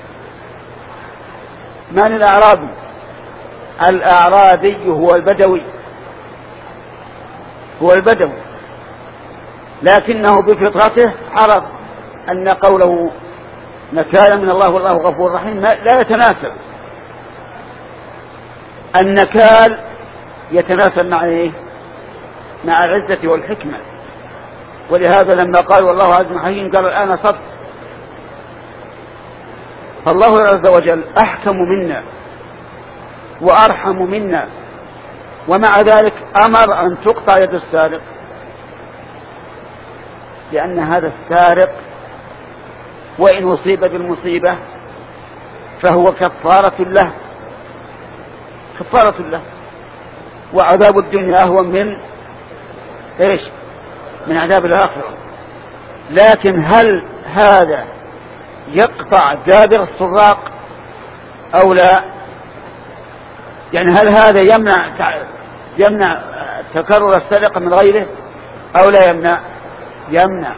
من الأعرابي؟ الأعرابي هو البدوي، هو البدوي، لكنه بفطرته عرف أن قوله نكالا من الله والله غفور رحيم لا يتناسب. النكال يتناسب مع إيه؟ مع العزة والحكمة. ولهذا لما قال والله عز حكيم قال الآن صدق. فالله عز وجل أحكم منا وأرحم منا، ومع ذلك أمر أن تقطع يد السارق، لأن هذا السارق وإن أصيب بالمصيبة فهو كفارة له، كفارة له، وعذاب الدنيا أهون من إيش؟ من عذاب الآخرة. لكن هل هذا يقطع دابر السراق أو لا؟ يعني هل هذا يمنع يمنع تكرر السرقة من غيره أو لا يمنع؟ يمنع.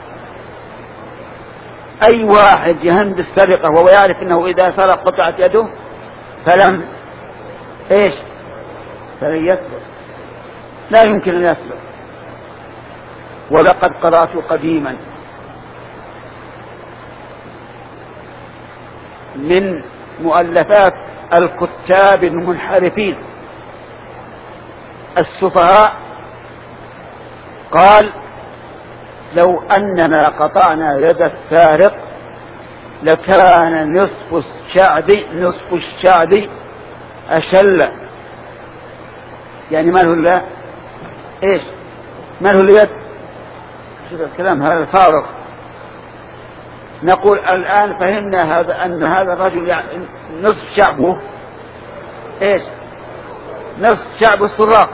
أي واحد يهند السرقة وهو يعرف أنه إذا سرق قطعت يده فلم إيش؟ فلن يسرق، لا يمكن أن يسرق. ولقد قرأت قديما من مؤلفات الكتاب المنحرفين السفهاء قال: لو أننا قطعنا يد السارق لكان نصف الشعب نصف الشعب أشل. يعني ما له إلا إيش؟ ما له اليد؟ شوف الكلام هذا فارغ. نقول الآن فهمنا هذا أن هذا الرجل يعني نصف شعبه إيش؟ نصف شعب السراق.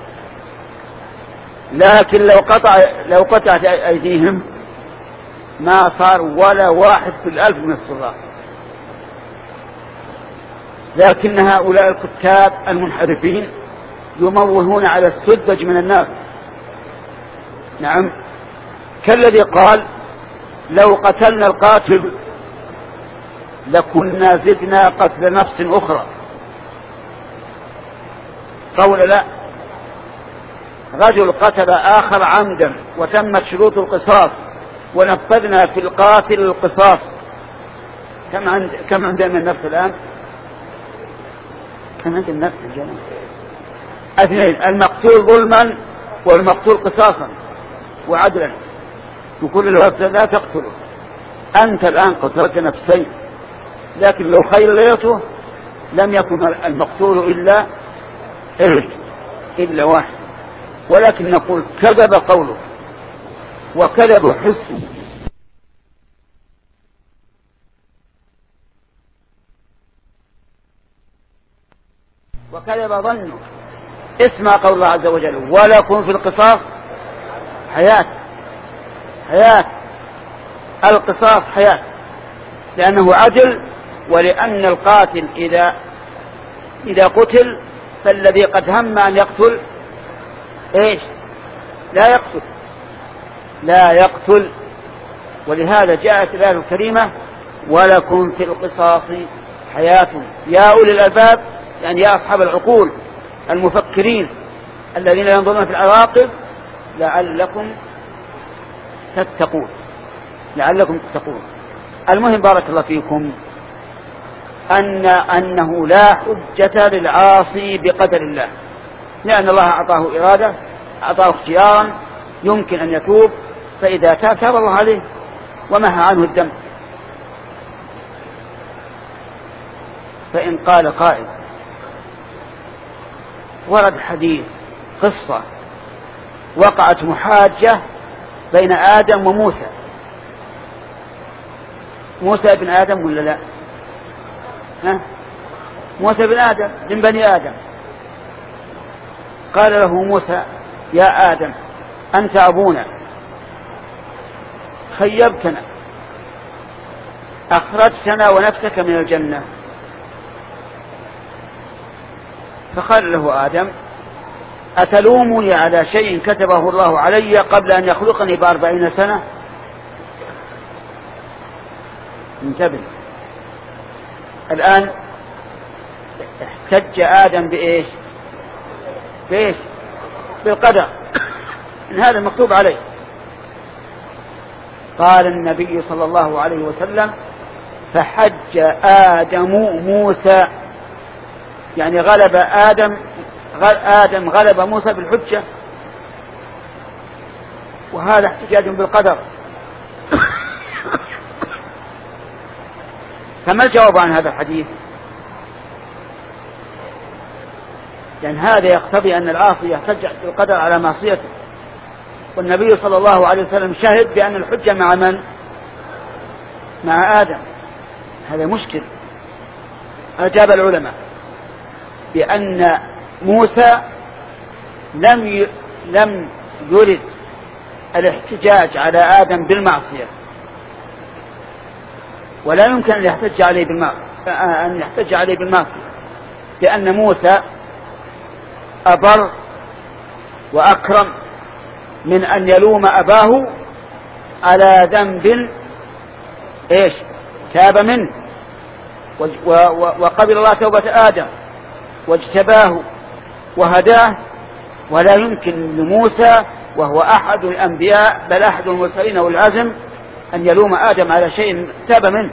لكن لو قطع لو قطعت أيديهم ما صار ولا واحد في الألف من السراق. لكن هؤلاء الكتاب المنحرفين يموهون على السذج من الناس. نعم، كالذي قال: لو قتلنا القاتل لكنا زدنا قتل نفس أخرى. قول لا، رجل قتل آخر عمدا وتمت شروط القصاص ونفذنا في القاتل القصاص. كم عند كم عندنا من النفس الآن؟ كم عند النفس الجنة؟ اثنين: المقتول ظلما والمقتول قصاصا وعدلا، وكل الوقت لا تقتله. أنت الآن قتلت نفسين لكن لو خيلته لم يكن المقتول إلا إلا واحد، ولكن نقول كذب قوله وكذب حسه وكذب ظنه. اسمع قول الله عز وجل: ولكم في القصاص حياة. حياة، القصاص حياة، لأنه عدل، ولأن القاتل إذا إذا قتل فالذي قد هم أن يقتل إيش؟ لا يقتل لا يقتل ولهذا جاءت الآية الكريمة: ولكم في القصاص حياة يا أولي الألباب، يعني يا أصحاب العقول المفكرين الذين ينظرون في العواقب، لعلكم تتقون لعلكم تتقون. المهم بارك الله فيكم أن أنه لا حجة للعاصي بقدر الله، لأن الله أعطاه إرادة، أعطاه اختيارا، يمكن أن يتوب، فإذا تاب تاب الله عليه ومحى عنه الدم. فإن قال قائل: ورد حديث قصة وقعت محاجة بين آدم وموسى، موسى ابن آدم ولا لا؟ ها؟ موسى ابن آدم من بني آدم. قال له موسى: يا آدم أنت أبونا، خيبتنا، أخرجتنا ونفسك من الجنة. فقال له آدم: أتلومني على شيء كتبه الله علي قبل أن يخلقني بأربعين سنة؟ انتبه، الآن احتج آدم بإيش؟ بإيش؟ بالقدر، إن هذا مكتوب عليه. قال النبي صلى الله عليه وسلم: فحج آدم موسى، يعني غلب آدم آدم غلب موسى بالحجة، وهذا احتجاج بالقدر. فما الجواب عن هذا الحديث؟ لأن هذا يقتضي أن العاصي يحتج بالقدر على معصيته، والنبي صلى الله عليه وسلم شهد بأن الحجة مع من؟ مع آدم. هذا مشكل. أجاب العلماء بأن موسى لم ي... لم يرد الاحتجاج على آدم بالمعصية، ولا يمكن أن يحتج عليه بالمعصية أن يحتج عليه بالمعصية، لأن موسى أبر وأكرم من أن يلوم أباه على ذنب إيش؟ تاب منه، وقبل الله توبة آدم واجتباه وهداه. ولا يمكن لموسى وهو أحد الأنبياء بل أحد المرسلين والعزم أن يلوم آدم على شيء تاب منه،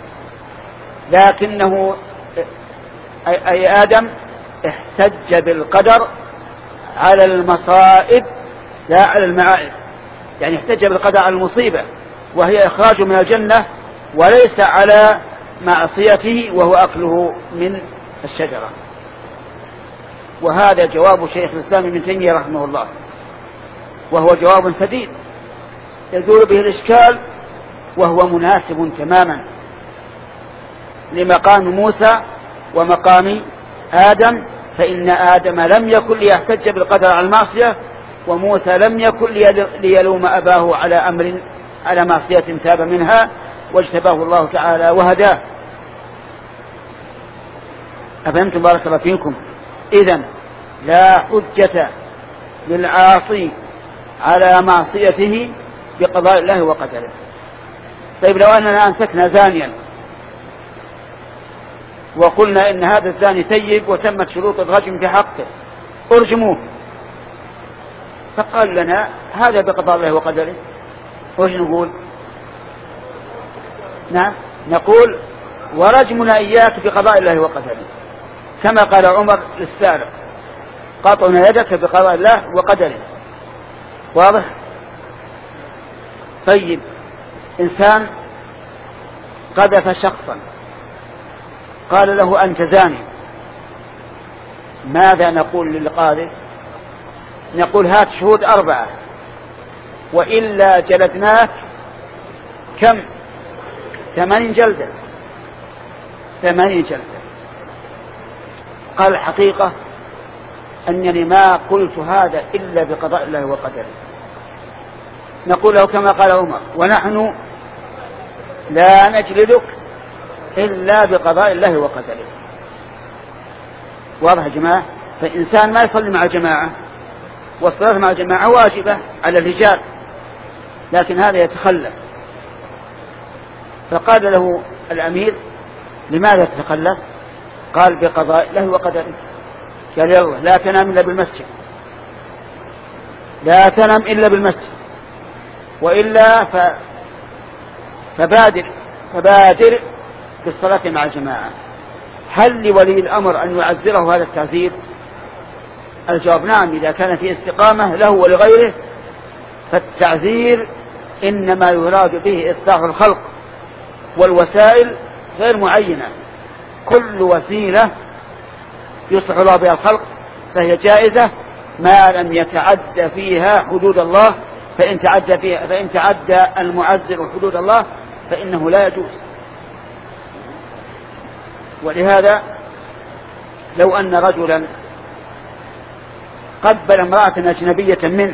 لكنه أي آدم احتج بالقدر على المصائب لا على المعائب، يعني احتج بالقدر على المصيبة وهي إخراجه من الجنة، وليس على معصيته وهو أكله من الشجرة. وهذا جواب شيخ الإسلام ابن تيمية رحمه الله، وهو جواب سديد يزول به الإشكال، وهو مناسب تماما لمقام موسى ومقام آدم، فإن آدم لم يكن ليحتج بالقدر على المعصية، وموسى لم يكن ليلوم أباه على أمر على معصية تاب منها واجتباه الله تعالى وهداه. أفهمتم بارك الله فيكم؟ إذن لا حجة للعاصي على معصيته بقضاء الله وقدره. طيب لو أننا أمسكنا زانيا وقلنا إن هذا الزاني ثيب وتمت شروط الرجم في حقه، ارجموه، فقال لنا هذا بقضاء الله وقدره، وش نقول؟ نعم نقول ورجمنا إياك بقضاء الله وقدره، كما قال عمر للسارق: قاطعنا يدك بقضاء الله وقدره. واضح؟ طيب إنسان قذف شخصا قال له أنت زاني، ماذا نقول للقاذف؟ نقول هات شهود أربعة وإلا جلدناك كم؟ ثمانين جلدة ثمانين جلدة. قال الحقيقة أنني ما قلت هذا إلا بقضاء الله وقدره. نقول له كما قال عمر ونحن لا نجلدك إلا بقضاء الله وقدره. واضح يا جماعة؟ فإنسان ما يصلي مع الجماعة، والصلاة مع الجماعة واجبة على الرجال، لكن هذا يتخلف. فقال له الأمير لماذا تتخلف؟ قال بقضاء الله وقدره. قال يلا لا تنام إلا بالمسجد، لا تنام إلا بالمسجد، وإلا ف... فبادر فبادر بالصلاة مع الجماعة. هل لولي الأمر أن يعذره هذا التعذير؟ الجواب نعم، إذا كان في استقامة له ولغيره. فالتعذير إنما يراد به إصلاح الخلق، والوسائل غير معينة. كل وسيلة يصلح الله بها الخلق فهي جائزة ما لم يتعد فيها حدود الله. فإن تعدى فيها فإن تعدى المعذر حدود الله فإنه لا يجوز. ولهذا لو أن رجلا قبل امرأة أجنبية منه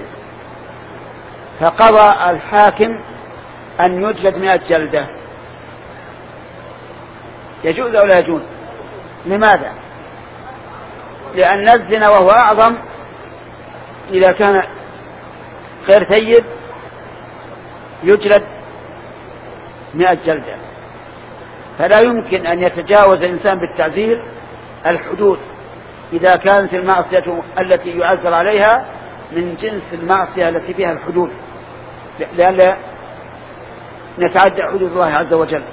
فقضى الحاكم أن يجلد مئة جلدة، يجوز أو لا يجوز؟ لماذا؟ لأن الزنا وهو أعظم إذا كان غير ثيب يجلد مئة جلدة. فلا يمكن أن يتجاوز الإنسان بالتعزير الحدود إذا كانت المعصية التي يعزر عليها من جنس المعصية التي فيها الحدود، لأن نتعدى حدود الله عز وجل.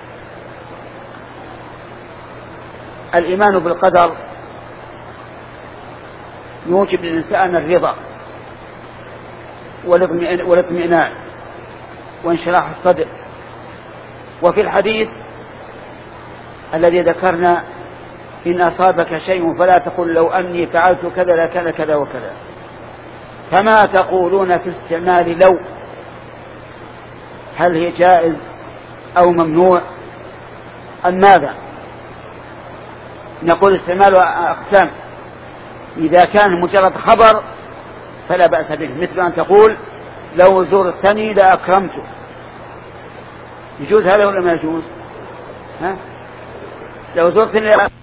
الإيمان بالقدر يوجب للإنسان الرضا والاطمئنان وانشراح الصدر. وفي الحديث الذي ذكرنا إن أصابك شيء فلا تقل لو أني فعلت كذا لكان كذا وكذا. فما تقولون في استعمال لو؟ هل هي جائز أو ممنوع أم ماذا؟ نقول استعمال أقسام. إذا كان مجرد خبر فلا بأس به، مثل أن تقول لو زرتني لأكرمته. يجوز هذا ولا ما يجوز؟ ها؟ لو زرتني